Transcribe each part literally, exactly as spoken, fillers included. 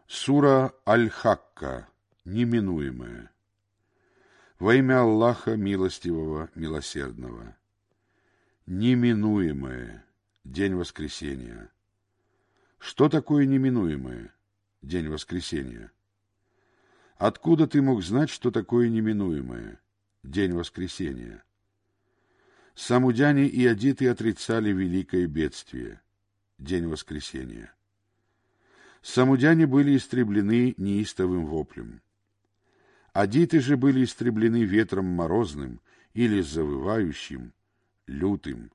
Сура Аль-Хакка, неминуемое. Во имя Аллаха Милостивого, Милосердного. Неминуемое. День воскресения. Что такое неминуемое? День воскресения. Откуда ты мог знать, что такое неминуемое? День воскресения. Самудяне и адиты отрицали великое бедствие. День воскресения. Самудяне были истреблены неистовым воплем. Адиты же были истреблены ветром морозным или завывающим, лютым.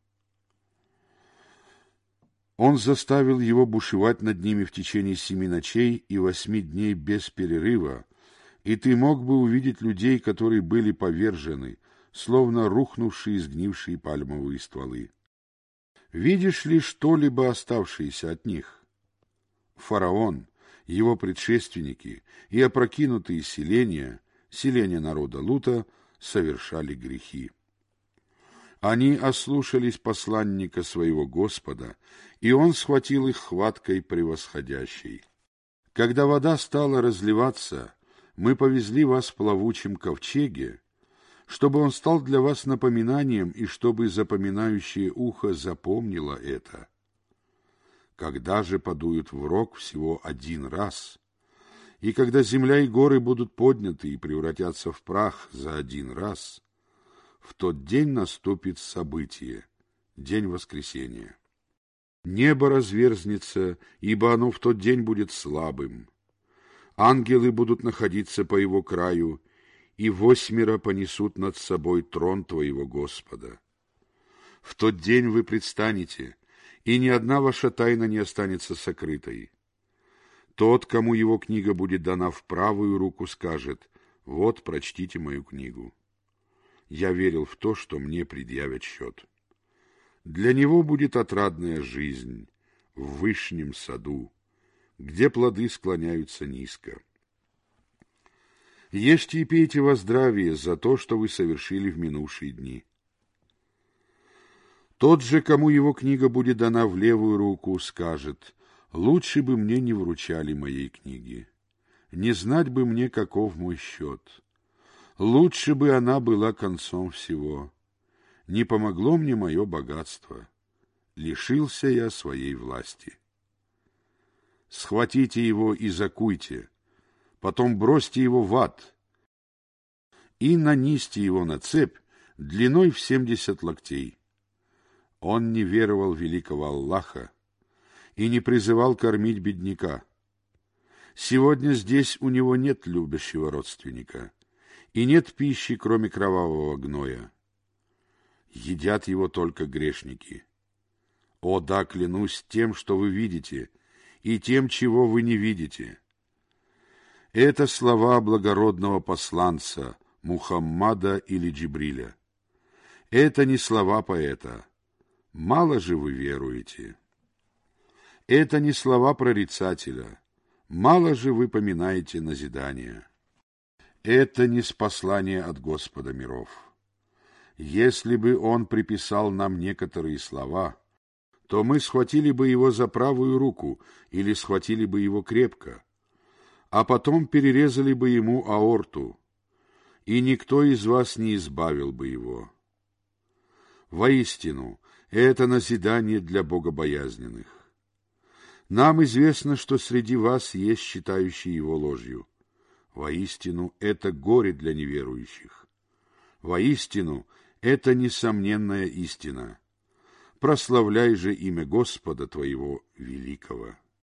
Он заставил его бушевать над ними в течение семи ночей и восьми дней без перерыва, и ты мог бы увидеть людей, которые были повержены, словно рухнувшие и сгнившие пальмовые стволы. Видишь ли что-либо оставшееся от них? Фараон, его предшественники и опрокинутые селения, селения народа Лута, совершали грехи. Они ослушались посланника своего Господа, и он схватил их хваткой превосходящей. Когда вода стала разливаться, мы повезли вас в плавучем ковчеге, чтобы он стал для вас напоминанием и чтобы запоминающее ухо запомнило это. Когда же подуют в рог всего один раз, и когда земля и горы будут подняты и превратятся в прах за один раз, в тот день наступит событие, день воскресения. Небо разверзнется, ибо оно в тот день будет слабым. Ангелы будут находиться по его краю, и восьмеро понесут над собой трон твоего Господа. В тот день вы предстанете, и ни одна ваша тайна не останется сокрытой. Тот, кому его книга будет дана в правую руку, скажет: «Вот, прочтите мою книгу». Я верил в то, что мне предъявят счет. Для него будет отрадная жизнь в вышнем саду, где плоды склоняются низко. Ешьте и пейте во здравие за то, что вы совершили в минувшие дни. Тот же, кому его книга будет дана в левую руку, скажет: «Лучше бы мне не вручали моей книги, не знать бы мне, каков мой счет. Лучше бы она была концом всего. Не помогло мне мое богатство. Лишился я своей власти». Схватите его и закуйте, потом бросьте его в ад и нанизьте его на цепь длиной в семьдесят локтей. Он не веровал в великого Аллаха и не призывал кормить бедняка. Сегодня здесь у него нет любящего родственника, и нет пищи, кроме кровавого гноя. Едят его только грешники. О да, клянусь тем, что вы видите, и тем, чего вы не видите. Это слова благородного посланца Мухаммада или Джибриля. Это не слова поэта. Мало же вы веруете. Это не слова прорицателя. Мало же вы поминаете назидания. Это не спаслание от Господа миров. Если бы он приписал нам некоторые слова, то мы схватили бы его за правую руку или схватили бы его крепко, а потом перерезали бы ему аорту, и никто из вас не избавил бы его. Воистину, это назидание для богобоязненных. Нам известно, что среди вас есть считающие его ложью. Воистину, это горе для неверующих. Воистину, это несомненная истина. Прославляй же имя Господа твоего великого.